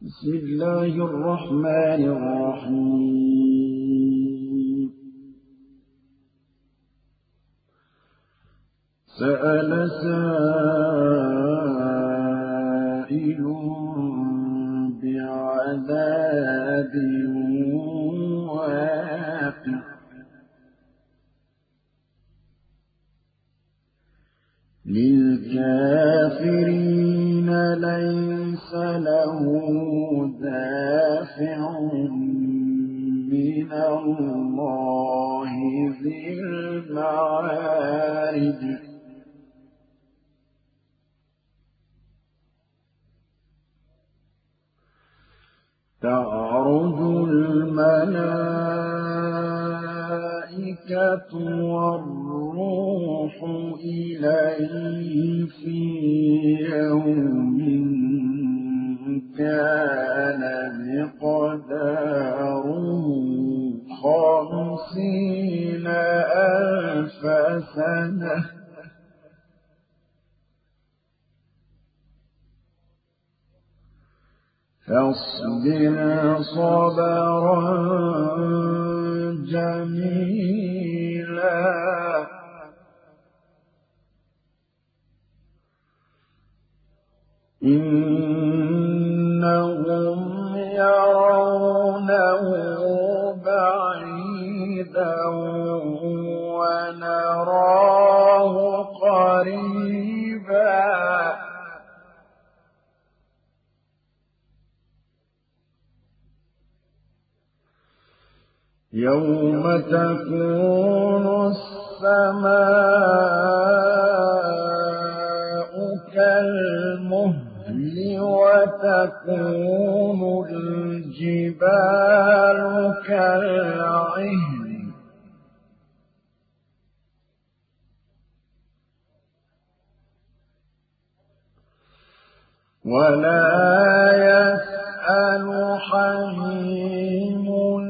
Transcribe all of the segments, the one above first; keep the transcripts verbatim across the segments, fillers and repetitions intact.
بسم الله الرحمن الرحيم سأل سائل بعذاب واقع للكافرين ليس له دافع من الله ذي المعارج تعرج الملائكة والروح إليه في يوم كان مقداره خمسين ألف سنة فاصبر صبرا جميلا إنهم يرونه بعيدا ونراه قريبا يوم تكون السماء كالمهل وتكون الجبال كالعهن ولا يسأل حميم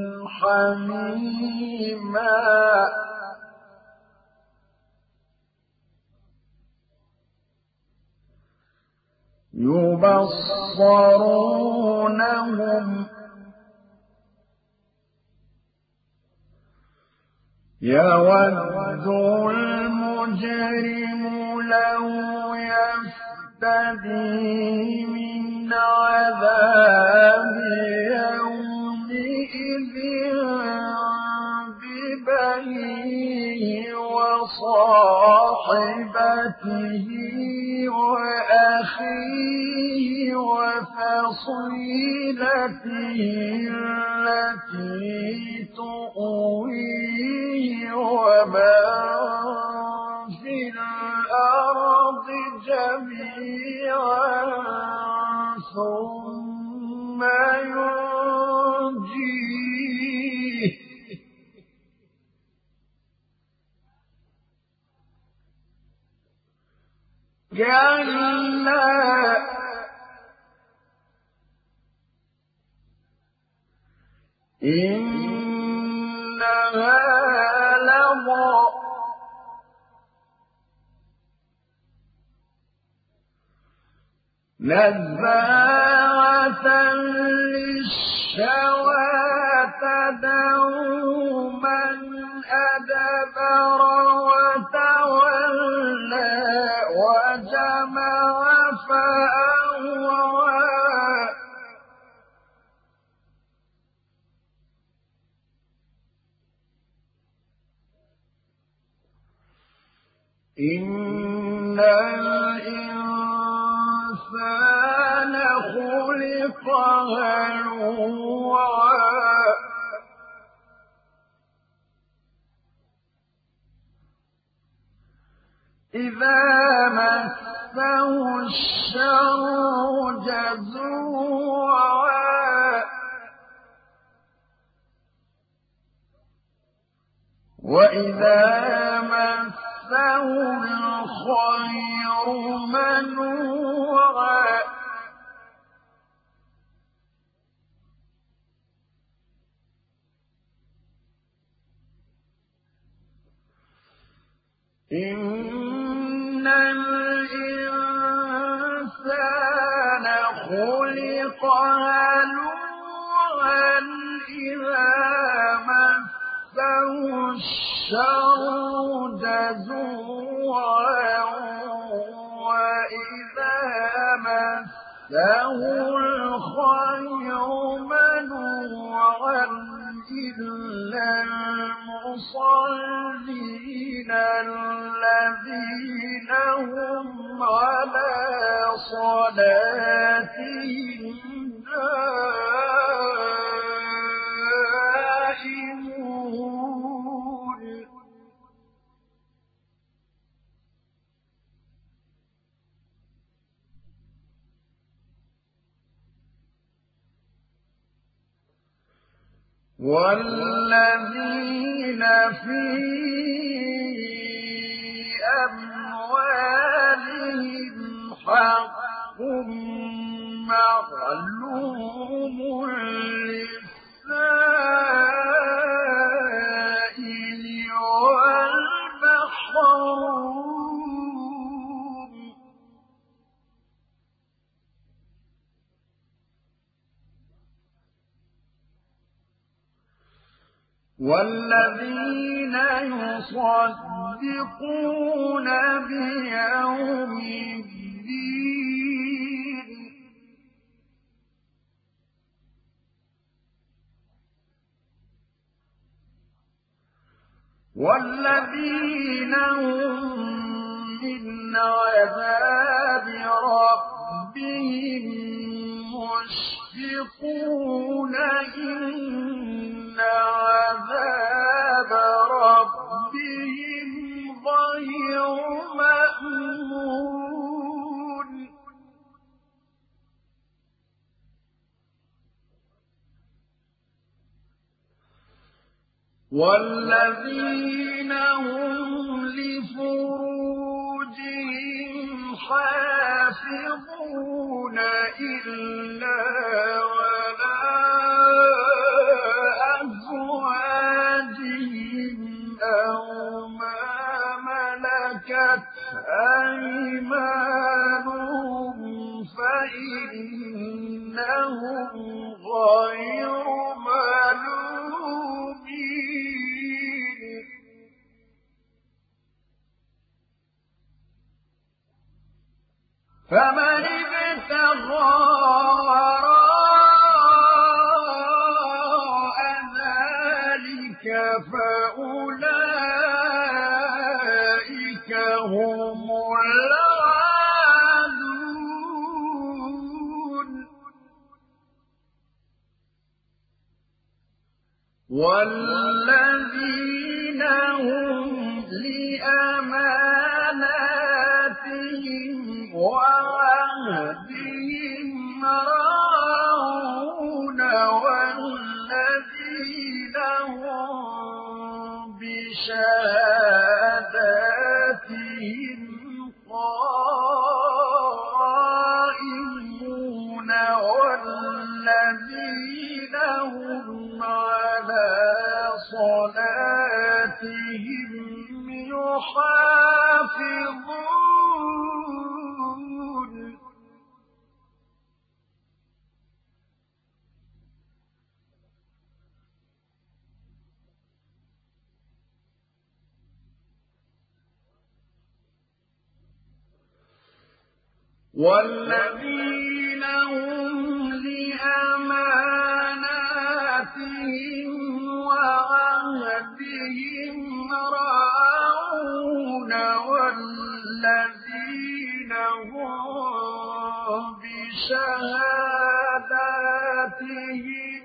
حميما يبصرونهم يود المجرم لو يفتدي من عذاب يومئذ ببنيه وصاحبته وأخيه وفصيلته التي تؤويه ومن في الأرض جميعا ثم ينجيه كلا إنها لظى نزاعة للشوى تدعو من أدبر وتولى وجمع فأوعى إن الإنسان خلق هلوعا إذا مسه الشر جزوعا وإذا مسه الخير منوعا إن الإنسان خلق يطلق هلوعا إذا مسه الشر جزوعا وإذا مسه الخير منوعا إلا المصلين الذين هم على صلاتهم دائمون والذين في أموالهم حق معلوم للسائل والمحروم والذين يصدقون بيوم الدين والذين هم من عذاب ربهم مشفقون إن عذاب ربهم غير مأمون والذين هم لفروجهم حافظون إلا ولا أزواجهم أو ما ملكت أيمانهم فإنهم غير ملومين فمن ابتغى وراء ذلك فأولئك هم العادون والذين هم لأماناتهم وعهدهم راعون والذين هم بشهاداتهم قائمون والذين هم على صلاتهم يحافظون والذين هم لأماناتهم وعهدهم راعون والذين هم بشهاداتهم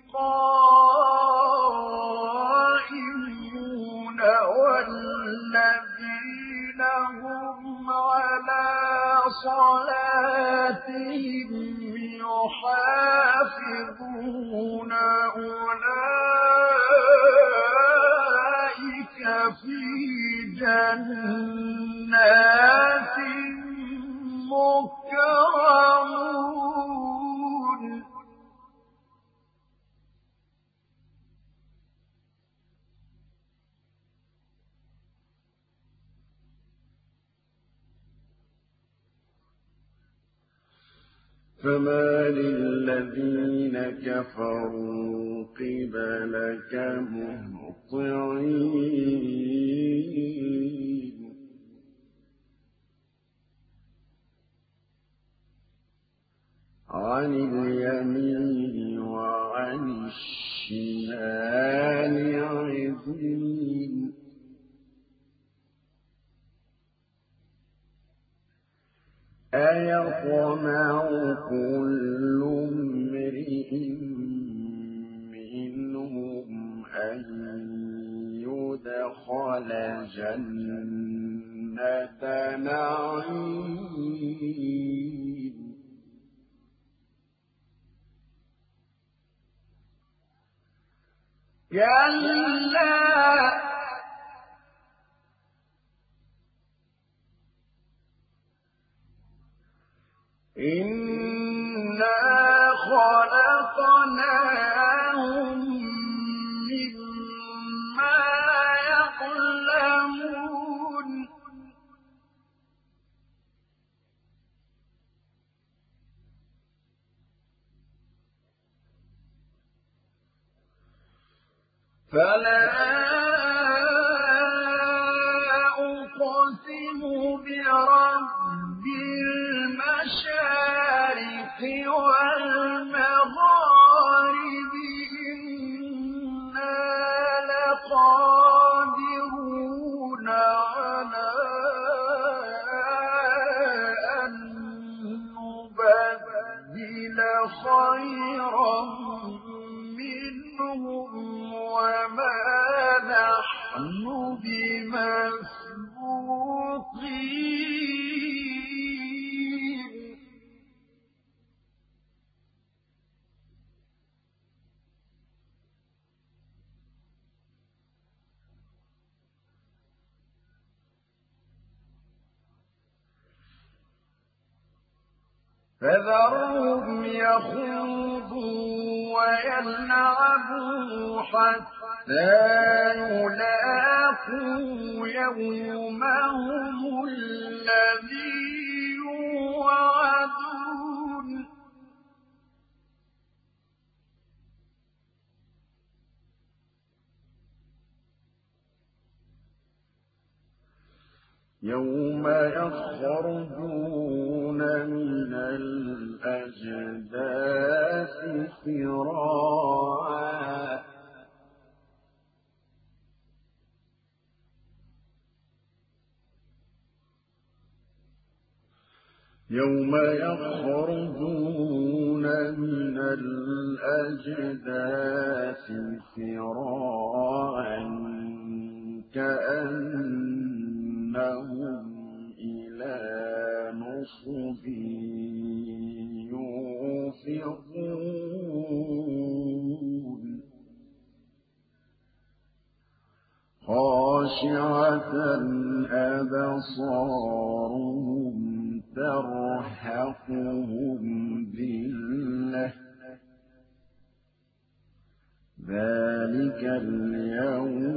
قائمون والذين هم على صلاتهم يحافظون أولئك في جنات مكرمون فمال الذين كفروا قبلك مهطعين عن اليمين وعن الشمال عزين أيطمع كل امرئ منهم أن يدخل جنة نعيم كلا إنا خلقناهم مما يعلمون فلا أقسم برب المشارق والمغارب إنا لقادرون على أن نبدل خيرا منهم وما نحن بمسبوقين فذرهم يخوضوا ويلعبوا حتى يلاقوا يومهم الذي يوعدون يوم يخرجون من الأجداث سراعا يوم يخرجون من الأجداث سراعا كأنهم إلى نصب يوفضون خاشعة أبصارهم ترهقهم ذلة ذلك اليوم